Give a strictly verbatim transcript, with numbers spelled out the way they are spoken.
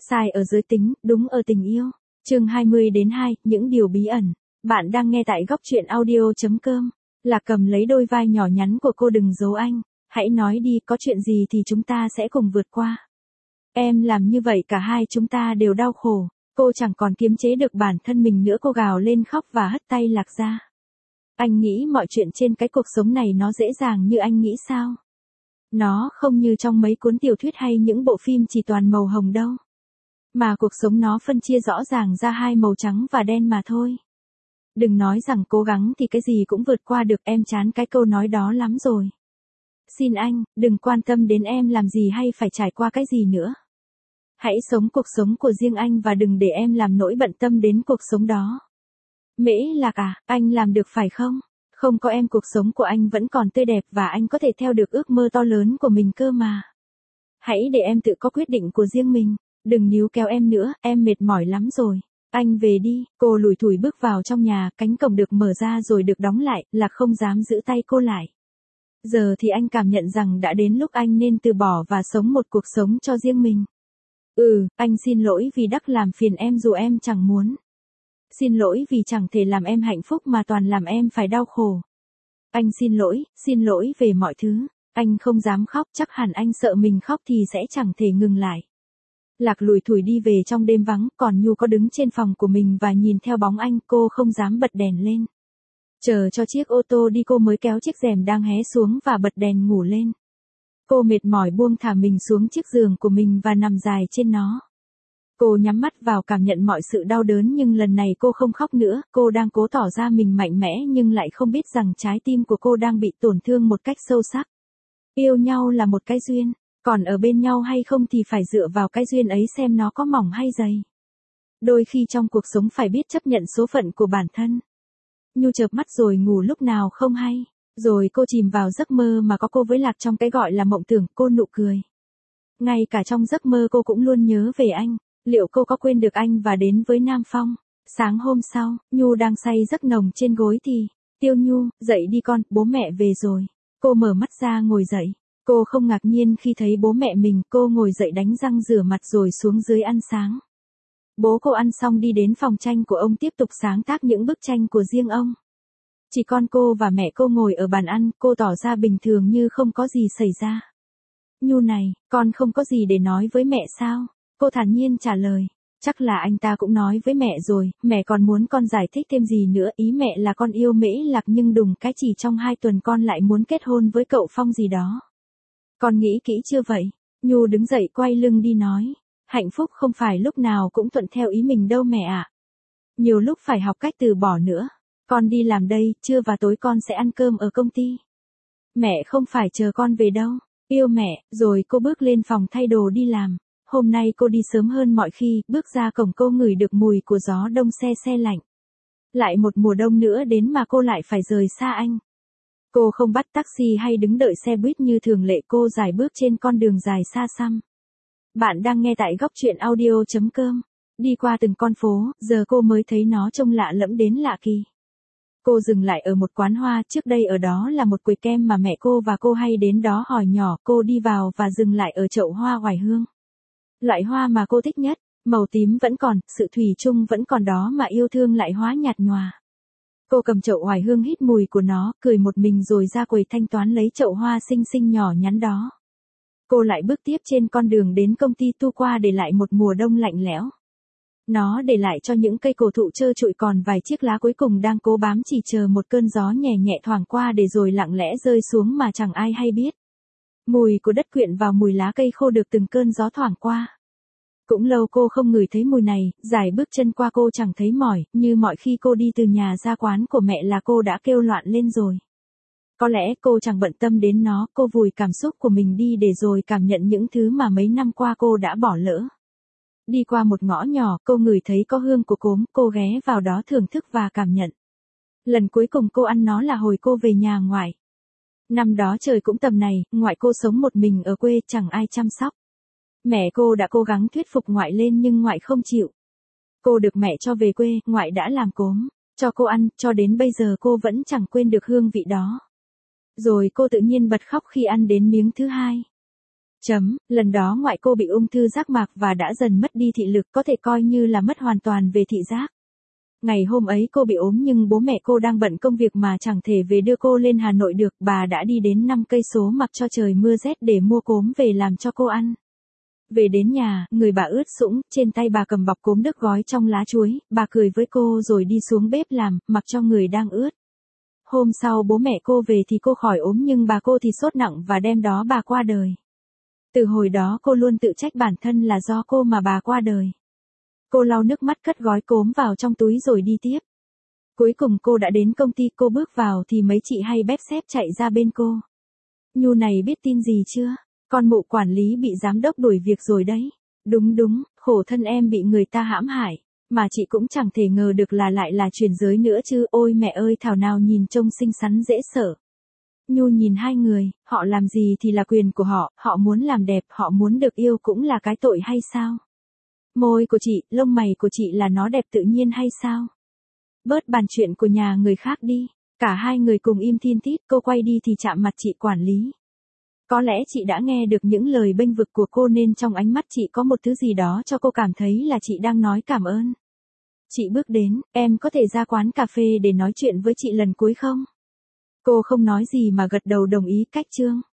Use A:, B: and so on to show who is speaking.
A: Sai ở giới tính, đúng ở tình yêu. Chương hai mươi đến hai, những điều bí ẩn. Bạn đang nghe tại góc truyện audio chấm com. Lạc Cầm lấy đôi vai nhỏ nhắn của cô, đừng giấu anh. Hãy nói đi, có chuyện gì thì chúng ta sẽ cùng vượt qua. Em làm như vậy cả hai chúng ta đều đau khổ. Cô chẳng còn kiềm chế được bản thân mình nữa, cô gào lên khóc và hất tay Lạc ra. Anh nghĩ mọi chuyện trên cái cuộc sống này nó dễ dàng như anh nghĩ sao? Nó không như trong mấy cuốn tiểu thuyết hay những bộ phim chỉ toàn màu hồng đâu. Mà cuộc sống nó phân chia rõ ràng ra hai màu trắng và đen mà thôi. Đừng nói rằng cố gắng thì cái gì cũng vượt qua được, em chán cái câu nói đó lắm rồi. Xin anh, đừng quan tâm đến em làm gì hay phải trải qua cái gì nữa. Hãy sống cuộc sống của riêng anh và đừng để em làm nỗi bận tâm đến cuộc sống đó. Mễ Lạc à, anh làm được phải không? Không có em cuộc sống của anh vẫn còn tươi đẹp và anh có thể theo được ước mơ to lớn của mình cơ mà. Hãy để em tự có quyết định của riêng mình. Đừng níu kéo em nữa, em mệt mỏi lắm rồi. Anh về đi. Cô lủi thủi bước vào trong nhà, cánh cổng được mở ra rồi được đóng lại, Lạc không dám giữ tay cô lại. Giờ thì anh cảm nhận rằng đã đến lúc anh nên từ bỏ và sống một cuộc sống cho riêng mình. Ừ, anh xin lỗi vì đắc làm phiền em dù em chẳng muốn. Xin lỗi vì chẳng thể làm em hạnh phúc mà toàn làm em phải đau khổ. Anh xin lỗi, xin lỗi về mọi thứ. Anh không dám khóc, chắc hẳn anh sợ mình khóc thì sẽ chẳng thể ngừng lại. Lạc lủi thủi đi về trong đêm vắng, còn Nhu có đứng trên phòng của mình và nhìn theo bóng anh, cô không dám bật đèn lên. Chờ cho chiếc ô tô đi cô mới kéo chiếc rèm đang hé xuống và bật đèn ngủ lên. Cô mệt mỏi buông thả mình xuống chiếc giường của mình và nằm dài trên nó. Cô nhắm mắt vào cảm nhận mọi sự đau đớn nhưng lần này cô không khóc nữa, cô đang cố tỏ ra mình mạnh mẽ nhưng lại không biết rằng trái tim của cô đang bị tổn thương một cách sâu sắc. Yêu nhau là một cái duyên. Còn ở bên nhau hay không thì phải dựa vào cái duyên ấy xem nó có mỏng hay dày. Đôi khi trong cuộc sống phải biết chấp nhận số phận của bản thân. Nhu chợp mắt rồi ngủ lúc nào không hay. Rồi cô chìm vào giấc mơ mà có cô với Lạc trong cái gọi là mộng tưởng, cô nụ cười. Ngay cả trong giấc mơ cô cũng luôn nhớ về anh. Liệu cô có quên được anh và đến với Nam Phong? Sáng hôm sau, Nhu đang say giấc nồng trên gối thì, Tiêu Nhu, dậy đi con, bố mẹ về rồi. Cô mở mắt ra ngồi dậy. Cô không ngạc nhiên khi thấy bố mẹ mình, cô ngồi dậy đánh răng rửa mặt rồi xuống dưới ăn sáng. Bố cô ăn xong đi đến phòng tranh của ông tiếp tục sáng tác những bức tranh của riêng ông. Chỉ con cô và mẹ cô ngồi ở bàn ăn, cô tỏ ra bình thường như không có gì xảy ra. Nhu này, con không có gì để nói với mẹ sao? Cô thản nhiên trả lời. Chắc là anh ta cũng nói với mẹ rồi, mẹ còn muốn con giải thích thêm gì nữa, ý mẹ là con yêu Mễ Lạc nhưng đùng cái chỉ trong hai tuần con lại muốn kết hôn với cậu Phong gì đó. Con nghĩ kỹ chưa vậy? Nhu đứng dậy quay lưng đi nói. Hạnh phúc không phải lúc nào cũng thuận theo ý mình đâu mẹ ạ. Nhiều lúc phải học cách từ bỏ nữa. Con đi làm đây, trưa và tối con sẽ ăn cơm ở công ty. Mẹ không phải chờ con về đâu. Yêu mẹ, rồi cô bước lên phòng thay đồ đi làm. Hôm nay cô đi sớm hơn mọi khi, bước ra cổng cô ngửi được mùi của gió đông se se lạnh. Lại một mùa đông nữa đến mà cô lại phải rời xa anh. Cô không bắt taxi hay đứng đợi xe buýt như thường lệ, cô dài bước trên con đường dài xa xăm. Bạn đang nghe tại góc truyện audio chấm com. Đi qua từng con phố, giờ cô mới thấy nó trông lạ lẫm đến lạ kỳ. Cô dừng lại ở một quán hoa, trước đây ở đó là một quầy kem mà mẹ cô và cô hay đến đó hỏi nhỏ, cô đi vào và dừng lại ở chậu hoa oải hương. Loại hoa mà cô thích nhất, màu tím vẫn còn, sự thủy chung vẫn còn đó mà yêu thương lại hóa nhạt nhòa. Cô cầm chậu oải hương hít mùi của nó, cười một mình rồi ra quầy thanh toán lấy chậu hoa xinh xinh nhỏ nhắn đó. Cô lại bước tiếp trên con đường đến công ty tu qua để lại một mùa đông lạnh lẽo. Nó để lại cho những cây cổ thụ trơ trụi còn vài chiếc lá cuối cùng đang cố bám chỉ chờ một cơn gió nhẹ nhẹ thoảng qua để rồi lặng lẽ rơi xuống mà chẳng ai hay biết. Mùi của đất quyện vào mùi lá cây khô được từng cơn gió thoảng qua. Cũng lâu cô không ngửi thấy mùi này, dài bước chân qua cô chẳng thấy mỏi, như mọi khi cô đi từ nhà ra quán của mẹ là cô đã kêu loạn lên rồi. Có lẽ cô chẳng bận tâm đến nó, cô vùi cảm xúc của mình đi để rồi cảm nhận những thứ mà mấy năm qua cô đã bỏ lỡ. Đi qua một ngõ nhỏ, cô ngửi thấy có hương của cốm, cô ghé vào đó thưởng thức và cảm nhận. Lần cuối cùng cô ăn nó là hồi cô về nhà ngoại. Năm đó trời cũng tầm này, ngoại cô sống một mình ở quê, chẳng ai chăm sóc. Mẹ cô đã cố gắng thuyết phục ngoại lên nhưng ngoại không chịu. Cô được mẹ cho về quê, ngoại đã làm cốm, cho cô ăn, cho đến bây giờ cô vẫn chẳng quên được hương vị đó. Rồi cô tự nhiên bật khóc khi ăn đến miếng thứ hai. Chấm, lần đó ngoại cô bị ung thư giác mạc và đã dần mất đi thị lực, có thể coi như là mất hoàn toàn về thị giác. Ngày hôm ấy cô bị ốm nhưng bố mẹ cô đang bận công việc mà chẳng thể về đưa cô lên Hà Nội được, bà đã đi đến năm cây số mặc cho trời mưa rét để mua cốm về làm cho cô ăn. Về đến nhà, người bà ướt sũng, trên tay bà cầm bọc cốm đức gói trong lá chuối, bà cười với cô rồi đi xuống bếp làm, mặc cho người đang ướt. Hôm sau bố mẹ cô về thì cô khỏi ốm nhưng bà cô thì sốt nặng và đêm đó bà qua đời. Từ hồi đó cô luôn tự trách bản thân là do cô mà bà qua đời. Cô lau nước mắt cất gói cốm vào trong túi rồi đi tiếp. Cuối cùng cô đã đến công ty, cô bước vào thì mấy chị hay bép xép chạy ra bên cô. Nhu này biết tin gì chưa? Con mụ quản lý bị giám đốc đuổi việc rồi đấy. Đúng đúng, khổ thân em bị người ta hãm hại. Mà chị cũng chẳng thể ngờ được là lại là chuyển giới nữa chứ. Ôi mẹ ơi, thảo nào nhìn trông xinh xắn dễ sợ. Nhu nhìn hai người, họ làm gì thì là quyền của họ, họ muốn làm đẹp, họ muốn được yêu cũng là cái tội hay sao? Môi của chị, lông mày của chị là nó đẹp tự nhiên hay sao? Bớt bàn chuyện của nhà người khác đi. Cả hai người cùng im thin tít, cô quay đi thì chạm mặt chị quản lý. Có lẽ chị đã nghe được những lời bênh vực của cô nên trong ánh mắt chị có một thứ gì đó cho cô cảm thấy là chị đang nói cảm ơn. Chị bước đến, em có thể ra quán cà phê để nói chuyện với chị lần cuối không? Cô không nói gì mà gật đầu đồng ý. Cách chương